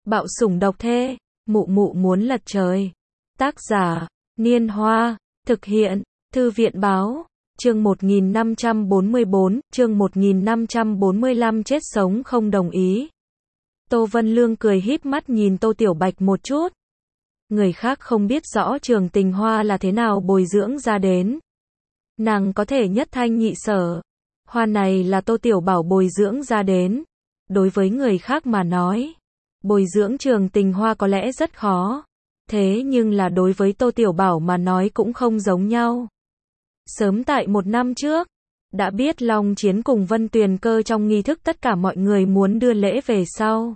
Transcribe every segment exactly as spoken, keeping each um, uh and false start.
Bạo sủng độc thê, mụ mụ muốn lật trời. Tác giả, Niên Hoa, thực hiện, Thư viện Báo, chương một nghìn năm trăm bốn mươi bốn, chương một nghìn năm trăm bốn mươi lăm chết sống không đồng ý. Tô Vân Lương cười híp mắt nhìn Tô Tiểu Bạch một chút. Người khác không biết rõ Trường Tình Hoa là thế nào bồi dưỡng ra đến. Nàng có thể nhất thanh nhị sở. Hoa này là Tô Tiểu Bảo bồi dưỡng ra đến. Đối với người khác mà nói, bồi dưỡng Trường Tình Hoa có lẽ rất khó. Thế nhưng là đối với Tô Tiểu Bảo mà nói cũng không giống nhau. Sớm tại một năm trước, đã biết Long Chiến cùng Vân Tuyền Cơ trong nghi thức tất cả mọi người muốn đưa lễ về sau.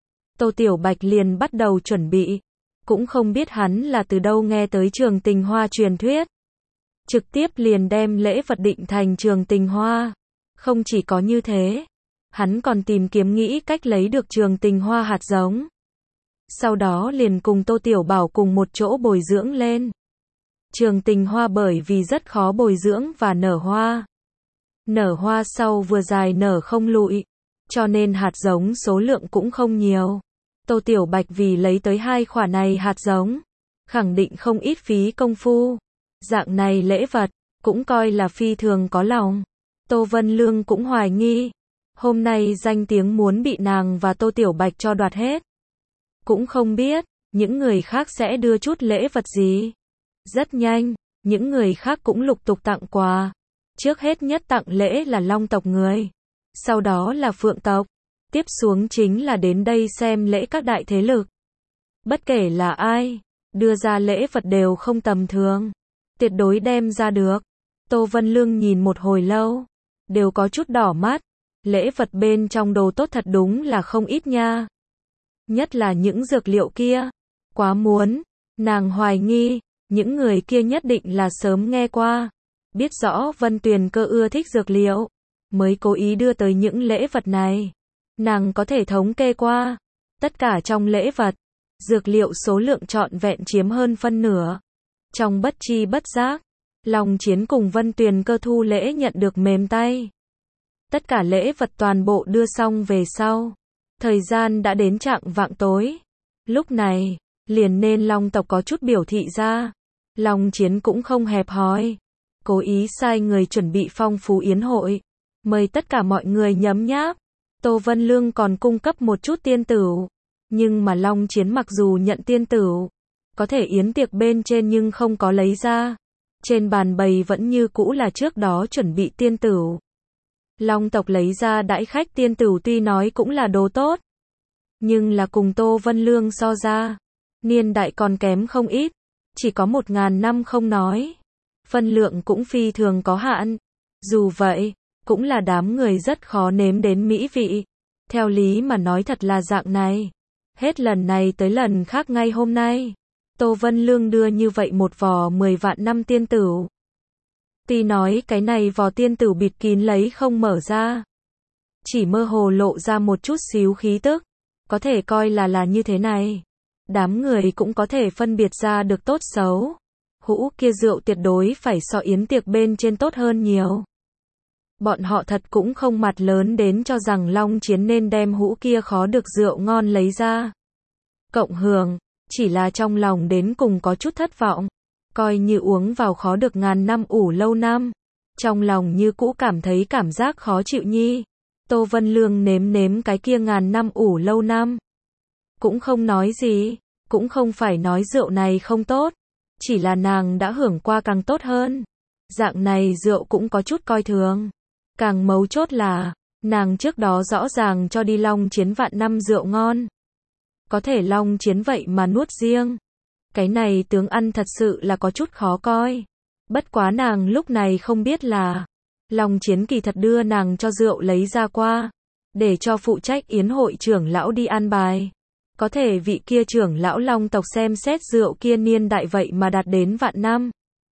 Tô Tiểu Bạch liền bắt đầu chuẩn bị. Cũng không biết hắn là từ đâu nghe tới Trường Tình Hoa truyền thuyết. Trực tiếp liền đem lễ vật định thành Trường Tình Hoa. Không chỉ có như thế, hắn còn tìm kiếm nghĩ cách lấy được Trường Tình Hoa hạt giống. Sau đó liền cùng Tô Tiểu Bảo cùng một chỗ bồi dưỡng lên. Trường Tình Hoa bởi vì rất khó bồi dưỡng và nở hoa. Nở hoa sau vừa dài nở không lụi, cho nên hạt giống số lượng cũng không nhiều. Tô Tiểu Bạch vì lấy tới hai quả này hạt giống, khẳng định không ít phí công phu. Dạng này lễ vật, cũng coi là phi thường có lòng. Tô Vân Lương cũng hoài nghi, hôm nay danh tiếng muốn bị nàng và Tô Tiểu Bạch cho đoạt hết. Cũng không biết, những người khác sẽ đưa chút lễ vật gì. Rất nhanh, những người khác cũng lục tục tặng quà. Trước hết nhất tặng lễ là Long tộc người. Sau đó là Phượng tộc. Tiếp xuống chính là đến đây xem lễ các đại thế lực. Bất kể là ai, đưa ra lễ vật đều không tầm thường. Tuyệt đối đem ra được. Tô Vân Lương nhìn một hồi lâu, đều có chút đỏ mắt. Lễ vật bên trong đồ tốt thật đúng là không ít nha. Nhất là những dược liệu kia. Quá muốn. Nàng hoài nghi, những người kia nhất định là sớm nghe qua. Biết rõ Vân Tuyền Cơ ưa thích dược liệu, mới cố ý đưa tới những lễ vật này. Nàng có thể thống kê qua. Tất cả trong lễ vật, dược liệu số lượng trọn vẹn chiếm hơn phân nửa. Trong bất chi bất giác, Long Chiến cùng Vân Tuyền Cơ thu lễ nhận được mềm tay. Tất cả lễ vật toàn bộ đưa xong về sau. Thời gian đã đến chạng vạng tối. Lúc này, liền nên Long tộc có chút biểu thị ra. Long Chiến cũng không hẹp hòi. Cố ý sai người chuẩn bị phong phú yến hội. Mời tất cả mọi người nhấm nháp. Tô Vân Lương còn cung cấp một chút tiên tửu. Nhưng mà Long Chiến mặc dù nhận tiên tửu, có thể yến tiệc bên trên nhưng không có lấy ra. Trên bàn bày vẫn như cũ là trước đó chuẩn bị tiên tửu. Long tộc lấy ra đãi khách tiên tửu tuy nói cũng là đồ tốt. Nhưng là cùng Tô Vân Lương so ra. Niên đại còn kém không ít. Chỉ có một ngàn năm không nói. Phân lượng cũng phi thường có hạn. Dù vậy, cũng là đám người rất khó nếm đến mỹ vị. Theo lý mà nói thật là dạng này. Hết lần này tới lần khác ngay hôm nay. Tô Vân Lương đưa như vậy một vò mười vạn năm tiên tửu. Tuy nói cái này vò tiên tửu bịt kín lấy không mở ra. Chỉ mơ hồ lộ ra một chút xíu khí tức. Có thể coi là là như thế này. Đám người cũng có thể phân biệt ra được tốt xấu. Hũ kia rượu tuyệt đối phải so yến tiệc bên trên tốt hơn nhiều. Bọn họ thật cũng không mặt lớn đến cho rằng Long Chiến nên đem hũ kia khó được rượu ngon lấy ra. Cộng hưởng, chỉ là trong lòng đến cùng có chút thất vọng. Coi như uống vào khó được ngàn năm ủ lâu năm. Trong lòng như cũ cảm thấy cảm giác khó chịu nhi. Tô Vân Lương nếm nếm cái kia ngàn năm ủ lâu năm. Cũng không nói gì, cũng không phải nói rượu này không tốt. Chỉ là nàng đã hưởng qua càng tốt hơn. Dạng này rượu cũng có chút coi thường. Càng mấu chốt là, nàng trước đó rõ ràng cho đi Long Chiến vạn năm rượu ngon. Có thể Long Chiến vậy mà nuốt riêng. Cái này tướng ăn thật sự là có chút khó coi. Bất quá nàng lúc này không biết là, Long Chiến kỳ thật đưa nàng cho rượu lấy ra qua. Để cho phụ trách yến hội trưởng lão đi an bài. Có thể vị kia trưởng lão Long tộc xem xét rượu kia niên đại vậy mà đạt đến vạn năm.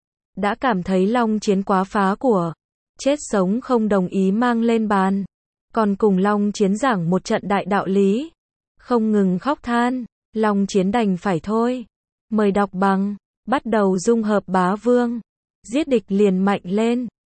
Đã cảm thấy Long Chiến quá phá của. Chết sống không đồng ý mang lên bàn. Còn cùng Long Chiến giảng một trận đại đạo lý. Không ngừng khóc than. Long Chiến đành phải thôi. Mời đọc bằng. Bắt đầu dung hợp bá vương. Giết địch liền mạnh lên.